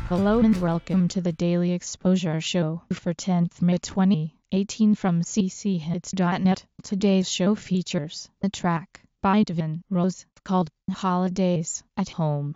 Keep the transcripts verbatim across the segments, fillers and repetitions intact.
Hello and welcome to the Daily Exposure Show for tenth May twenty eighteen from c c hits dot net. Today's show features a track by Devin Rose called Holidays at Home.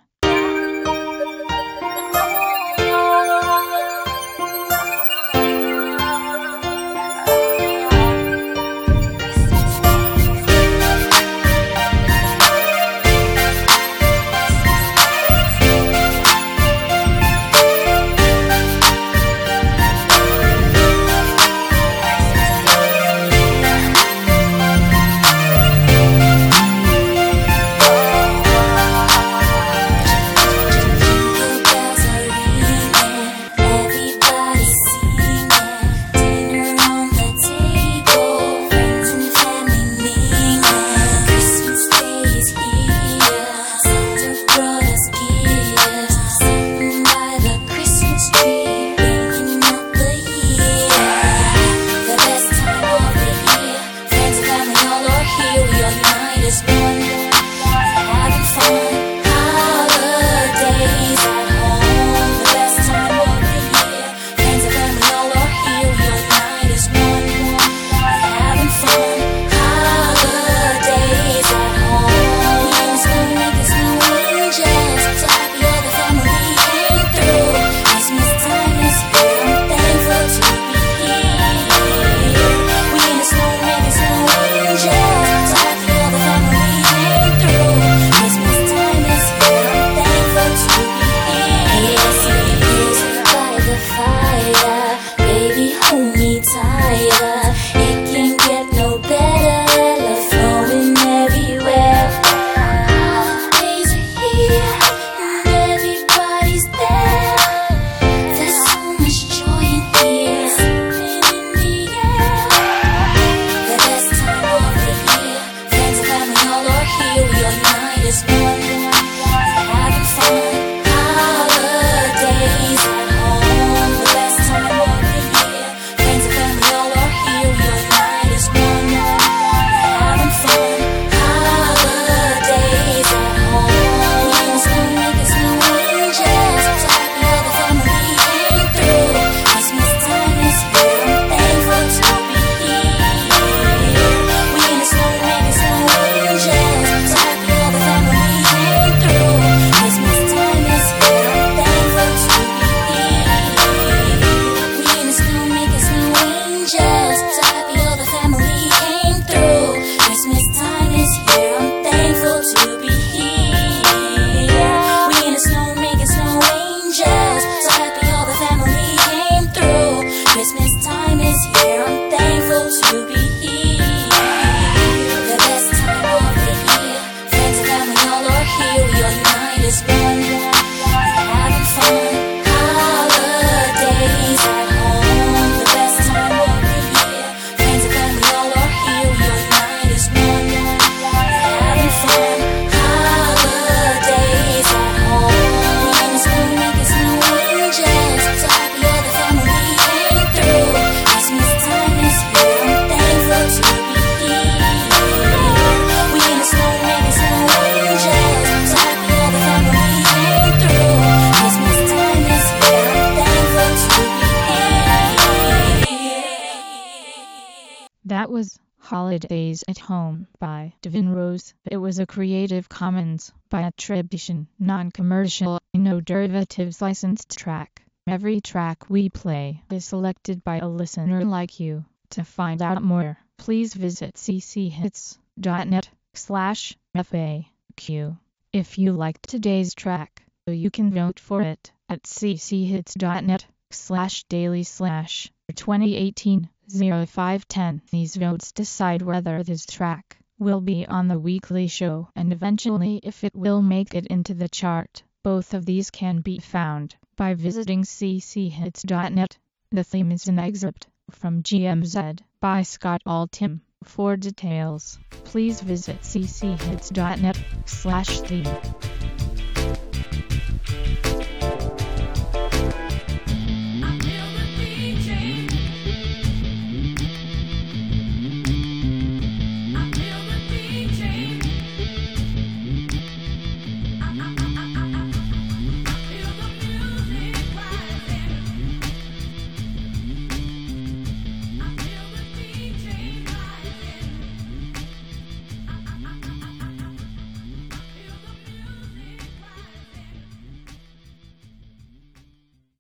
That was Holidays at Home by Devin Rose. It was a Creative Commons by attribution, non-commercial, no derivatives licensed track. Every track we play is selected by a listener like you. To find out more, please visit c c hits dot net slash F A Q. If you liked today's track, you can vote for it at c c hits dot net slash daily slash twenty eighteen oh five ten. These votes decide whether this track will be on the weekly show and eventually if it will make it into the chart. Both of these can be found by visiting c c hits dot net. The theme is an excerpt from G M Z by Scott Altham. For details, please visit c c hits dot net slash theme.